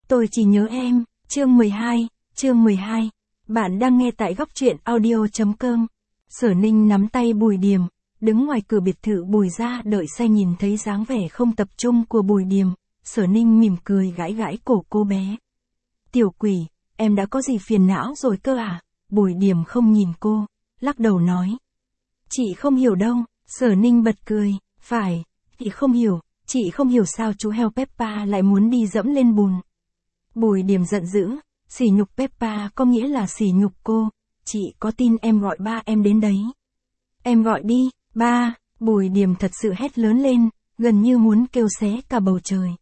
Tôi chỉ nhớ em, chương 12. Bạn đang nghe tại góc truyện audio.com. Sở Ninh nắm tay Bùi Điềm, đứng ngoài cửa biệt thự Bùi gia đợi xe. Nhìn thấy dáng vẻ không tập trung của Bùi Điềm, Sở Ninh mỉm cười gãi gãi cổ cô bé. Tiểu quỷ, em đã có gì phiền não rồi cơ à? Bùi Điềm không nhìn cô, lắc đầu nói. Chị không hiểu đâu. Sở Ninh bật cười. Phải, chị không hiểu sao chú heo Peppa lại muốn đi dẫm lên bùn. Bùi Điềm giận dữ, sỉ nhục Peppa có nghĩa là sỉ nhục cô. Chị có tin em gọi ba em đến đấy? Em gọi đi, ba. Bùi Điềm thật sự hét lớn lên, gần như muốn kêu xé cả bầu trời.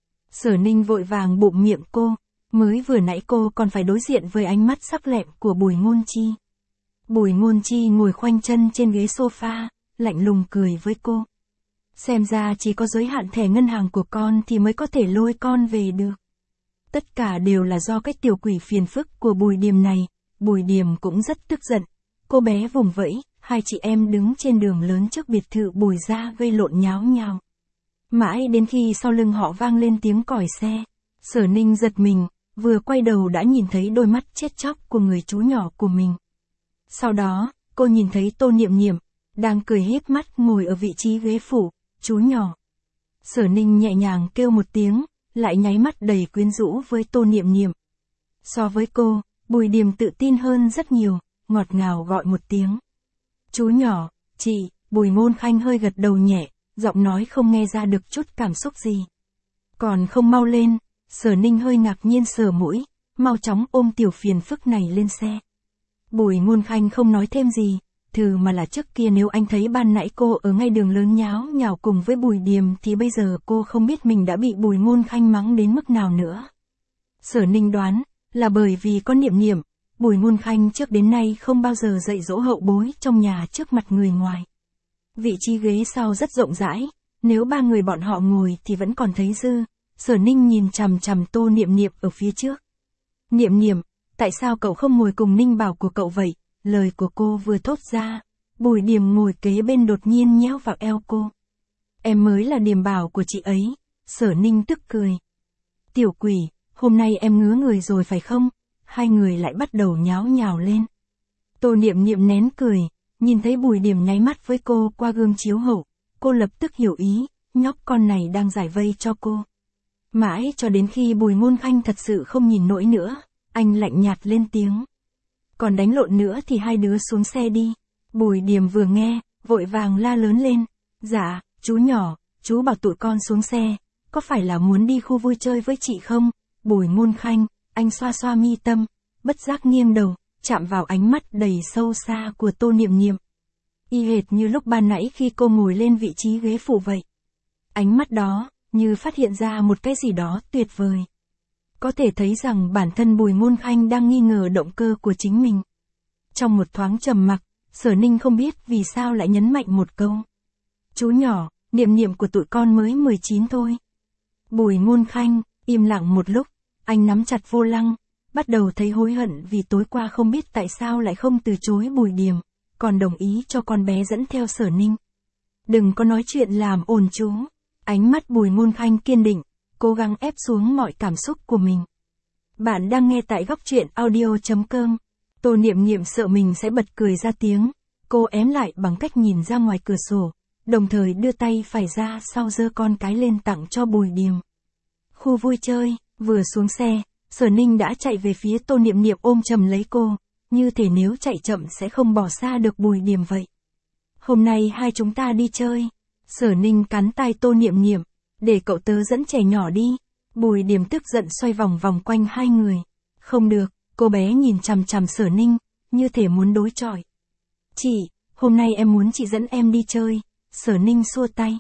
Sở Ninh vội vàng bụm miệng cô, mới vừa nãy cô còn phải đối diện với ánh mắt sắc lẹm của Bùi Ngôn Chi. Bùi Ngôn Chi ngồi khoanh chân trên ghế sofa, lạnh lùng cười với cô. Xem ra chỉ có giới hạn thẻ ngân hàng của con thì mới có thể lôi con về được. Tất cả đều là do cái tiểu quỷ phiền phức của Bùi Điềm này. Bùi Điềm cũng rất tức giận. Cô bé vùng vẫy, hai chị em đứng trên đường lớn trước biệt thự Bùi gia gây lộn nháo nhào. Mãi đến khi sau lưng họ vang lên tiếng còi xe, Sở Ninh giật mình, vừa quay đầu đã nhìn thấy đôi mắt chết chóc của người chú nhỏ của mình. Sau đó, cô nhìn thấy Tô Niệm Niệm, đang cười híp mắt ngồi ở vị trí ghế phụ. Chú nhỏ. Sở Ninh nhẹ nhàng kêu một tiếng, lại nháy mắt đầy quyến rũ với Tô Niệm Niệm. So với cô, Bùi Điềm tự tin hơn rất nhiều, ngọt ngào gọi một tiếng. Chú nhỏ, chị. Bùi Ngôn Khanh hơi gật đầu nhẹ, giọng nói không nghe ra được chút cảm xúc gì. Còn không mau lên. Sở Ninh hơi ngạc nhiên sờ mũi, mau chóng ôm tiểu phiền phức này lên xe. Bùi Ngôn Khanh không nói thêm gì, mà là trước kia nếu anh thấy ban nãy cô ở ngay đường lớn nháo nhào cùng với Bùi Điềm thì bây giờ cô không biết mình đã bị Bùi Ngôn Khanh mắng đến mức nào nữa. Sở Ninh đoán, là bởi vì có Niệm Niệm, Bùi Ngôn Khanh trước đến nay không bao giờ dạy dỗ hậu bối trong nhà trước mặt người ngoài. Vị trí ghế sau rất rộng rãi, nếu ba người bọn họ ngồi thì vẫn còn thấy dư. Sở Ninh nhìn chằm chằm Tô Niệm Niệm ở phía trước. Niệm Niệm, tại sao cậu không ngồi cùng Ninh Bảo của cậu vậy? Lời của cô vừa thốt ra, Bùi Điềm ngồi kế bên đột nhiên nhéo vào eo cô. Em mới là Điềm Bảo của chị ấy. Sở Ninh tức cười. Tiểu quỷ, hôm nay em ngứa người rồi phải không? Hai người lại bắt đầu nháo nhào lên. Tô Niệm Niệm nén cười, nhìn thấy Bùi Điềm nháy mắt với cô qua gương chiếu hậu, cô lập tức hiểu ý, nhóc con này đang giải vây cho cô. Mãi cho đến khi Bùi Ngôn Khanh thật sự không nhìn nổi nữa, anh lạnh nhạt lên tiếng. Còn đánh lộn nữa thì hai đứa xuống xe đi. Bùi Điềm vừa nghe, vội vàng la lớn lên. Dạ, chú nhỏ, chú bảo tụi con xuống xe, có phải là muốn đi khu vui chơi với chị không? Bùi Ngôn Khanh, anh xoa xoa mi tâm, bất giác nghiêng đầu, chạm vào ánh mắt đầy sâu xa của Tô Niệm Niệm. Y hệt như lúc ban nãy khi cô ngồi lên vị trí ghế phụ vậy. Ánh mắt đó, như phát hiện ra một cái gì đó tuyệt vời. Có thể thấy rằng bản thân Bùi Ngôn Khanh đang nghi ngờ động cơ của chính mình. Trong một thoáng trầm mặc, Sở Ninh không biết vì sao lại nhấn mạnh một câu. Chú nhỏ, Niệm Niệm của tụi con mới 19 thôi. Bùi Ngôn Khanh, im lặng một lúc, anh nắm chặt vô lăng, bắt đầu thấy hối hận vì tối qua không biết tại sao lại không từ chối Bùi Điềm, còn đồng ý cho con bé dẫn theo Sở Ninh. Đừng có nói chuyện làm ồn chú. Ánh mắt Bùi Ngôn Khanh kiên định, cố gắng ép xuống mọi cảm xúc của mình. Bạn đang nghe tại góc truyện audio.com. Tô Niệm Niệm sợ mình sẽ bật cười ra tiếng, cô ém lại bằng cách nhìn ra ngoài cửa sổ, đồng thời đưa tay phải ra sau giơ con cái lên tặng cho Bùi Điềm. Khu vui chơi, vừa xuống xe, Sở Ninh đã chạy về phía Tô Niệm Niệm ôm chầm lấy cô, như thể nếu chạy chậm sẽ không bỏ xa được Bùi Điềm vậy. Hôm nay hai chúng ta đi chơi. Sở Ninh cắn tai Tô Niệm Niệm, để cậu tớ dẫn trẻ nhỏ đi. Bùi Điềm tức giận xoay vòng vòng quanh hai người. Không được, cô bé nhìn chằm chằm Sở Ninh, như thể muốn đối chọi. Chị, hôm nay em muốn chị dẫn em đi chơi. Sở Ninh xua tay.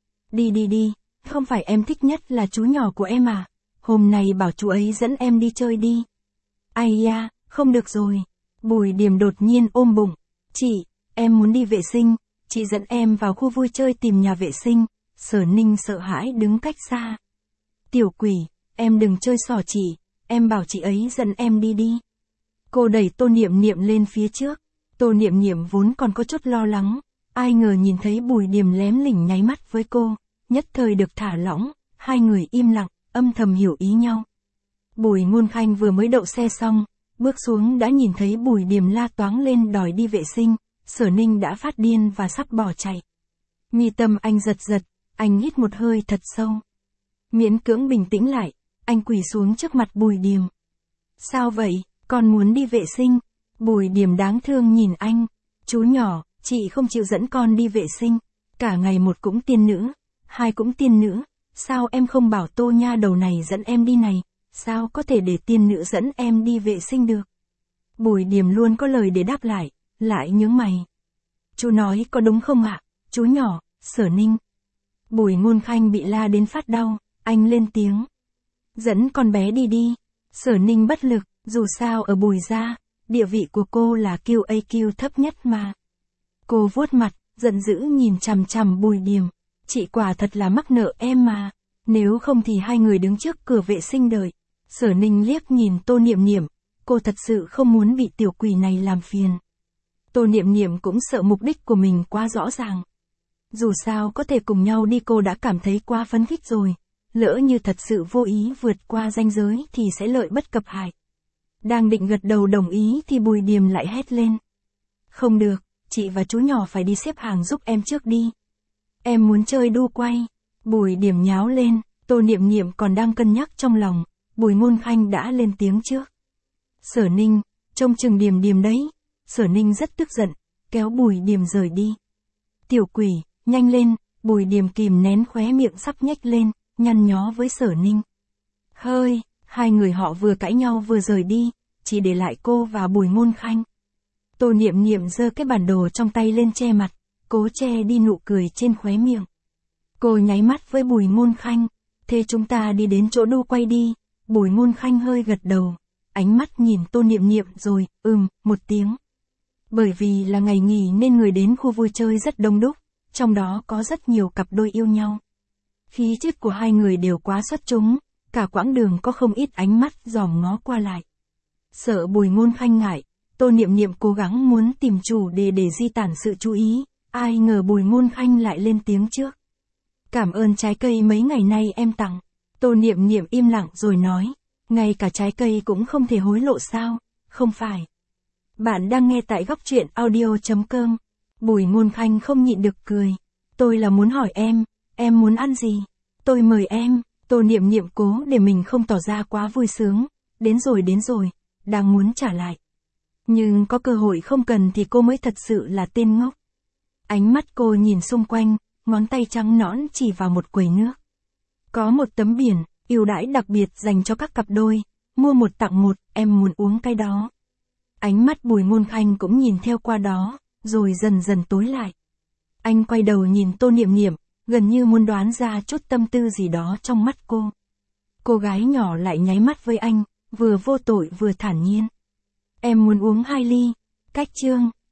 Đi, không phải em thích nhất là chú nhỏ của em à? Hôm nay bảo chú ấy dẫn em đi chơi đi. Ai da, không được rồi. Bùi Điềm đột nhiên ôm bụng. Chị, em muốn đi vệ sinh, chị dẫn em vào khu vui chơi tìm nhà vệ sinh. Sở Ninh sợ hãi đứng cách xa. Tiểu quỷ, em đừng chơi xỏ chị, em bảo chị ấy dẫn em đi. Cô đẩy Tô Niệm Niệm lên phía trước. Tô Niệm Niệm vốn còn có chút lo lắng, ai ngờ nhìn thấy Bùi Điềm lém lỉnh nháy mắt với cô, nhất thời được thả lỏng, hai người im lặng, âm thầm hiểu ý nhau. Bùi Ngôn Khanh vừa mới đậu xe xong, bước xuống đã nhìn thấy Bùi Điềm la toáng lên đòi đi vệ sinh, Sở Ninh đã phát điên và sắp bỏ chạy. Mi tâm anh giật giật, anh hít một hơi thật sâu. Miễn cưỡng bình tĩnh lại, anh quỳ xuống trước mặt Bùi Điềm. Sao vậy, con muốn đi vệ sinh? Bùi Điềm đáng thương nhìn anh. Chú nhỏ, chị không chịu dẫn con đi vệ sinh. Cả ngày một cũng tiên nữ, hai cũng tiên nữ. Sao em không bảo Tô nha đầu này dẫn em đi này? Sao có thể để tiên nữ dẫn em đi vệ sinh được? Bùi Điềm luôn có lời để đáp lại nhướng mày. Chú nói có đúng không ạ, chú nhỏ, Sở Ninh? Bùi Ngôn Khanh bị la đến phát đau, anh lên tiếng. Dẫn con bé đi đi. Sở Ninh bất lực, dù sao ở Bùi gia, địa vị của cô là QAQ thấp nhất mà. Cô vuốt mặt, giận dữ nhìn chằm chằm Bùi Điềm. Chị quả thật là mắc nợ em mà. Nếu không thì hai người đứng trước cửa vệ sinh đợi. Sở Ninh liếc nhìn Tô Niệm Niệm, cô thật sự không muốn bị tiểu quỷ này làm phiền. Tô Niệm Niệm cũng sợ mục đích của mình quá rõ ràng. Dù sao có thể cùng nhau đi cô đã cảm thấy quá phấn khích rồi. Lỡ như thật sự vô ý vượt qua ranh giới thì sẽ lợi bất cập hại. Đang định gật đầu đồng ý thì Bùi Điềm lại hét lên. Không được, chị và chú nhỏ phải đi xếp hàng giúp em trước đi. Em muốn chơi đu quay. Bùi Điềm nháo lên, Tô Niệm Niệm còn đang cân nhắc trong lòng. Bùi Ngôn Khanh đã lên tiếng trước. Sở Ninh, trông chừng Điềm Điềm đấy. Sở Ninh rất tức giận, kéo Bùi Điềm rời đi. Tiểu quỷ, nhanh lên. Bùi Điềm kìm nén khóe miệng sắp nhếch lên, nhăn nhó với Sở Ninh. Hơi, hai người họ vừa cãi nhau vừa rời đi, chỉ để lại cô và Bùi Ngôn Khanh. Tô Niệm Niệm giơ cái bản đồ trong tay lên che mặt, cố che đi nụ cười trên khóe miệng. Cô nháy mắt với Bùi Ngôn Khanh, thế chúng ta đi đến chỗ đu quay đi. Bùi Ngôn Khanh hơi gật đầu, ánh mắt nhìn Tô Niệm Niệm rồi, một tiếng. Bởi vì là ngày nghỉ nên người đến khu vui chơi rất đông đúc, trong đó có rất nhiều cặp đôi yêu nhau. Khí chất của hai người đều quá xuất chúng, cả quãng đường có không ít ánh mắt dòm ngó qua lại. Sợ Bùi Ngôn Khanh ngại, Tô Niệm Niệm cố gắng muốn tìm chủ đề để di tản sự chú ý, ai ngờ Bùi Ngôn Khanh lại lên tiếng trước. Cảm ơn trái cây mấy ngày nay em tặng. Tô Niệm Niệm im lặng rồi nói, ngay cả trái cây cũng không thể hối lộ sao, không phải. Bạn đang nghe tại góc truyện audio.com. Bùi Ngôn Khanh không nhịn được cười. Tôi là muốn hỏi em muốn ăn gì? Tôi mời em. Tô Niệm Niệm cố để mình không tỏ ra quá vui sướng. Đến rồi, đang muốn trả lại. Nhưng có cơ hội không cần thì cô mới thật sự là tên ngốc. Ánh mắt cô nhìn xung quanh, ngón tay trắng nõn chỉ vào một quầy nước. Có một tấm biển, ưu đãi đặc biệt dành cho các cặp đôi, mua một tặng một, em muốn uống cái đó. Ánh mắt Bùi Ngôn Khanh cũng nhìn theo qua đó, rồi dần dần tối lại. Anh quay đầu nhìn Tô Niệm Niệm, gần như muốn đoán ra chút tâm tư gì đó trong mắt cô. Cô gái nhỏ lại nháy mắt với anh, vừa vô tội vừa thản nhiên. Em muốn uống 2 ly. Cách chương.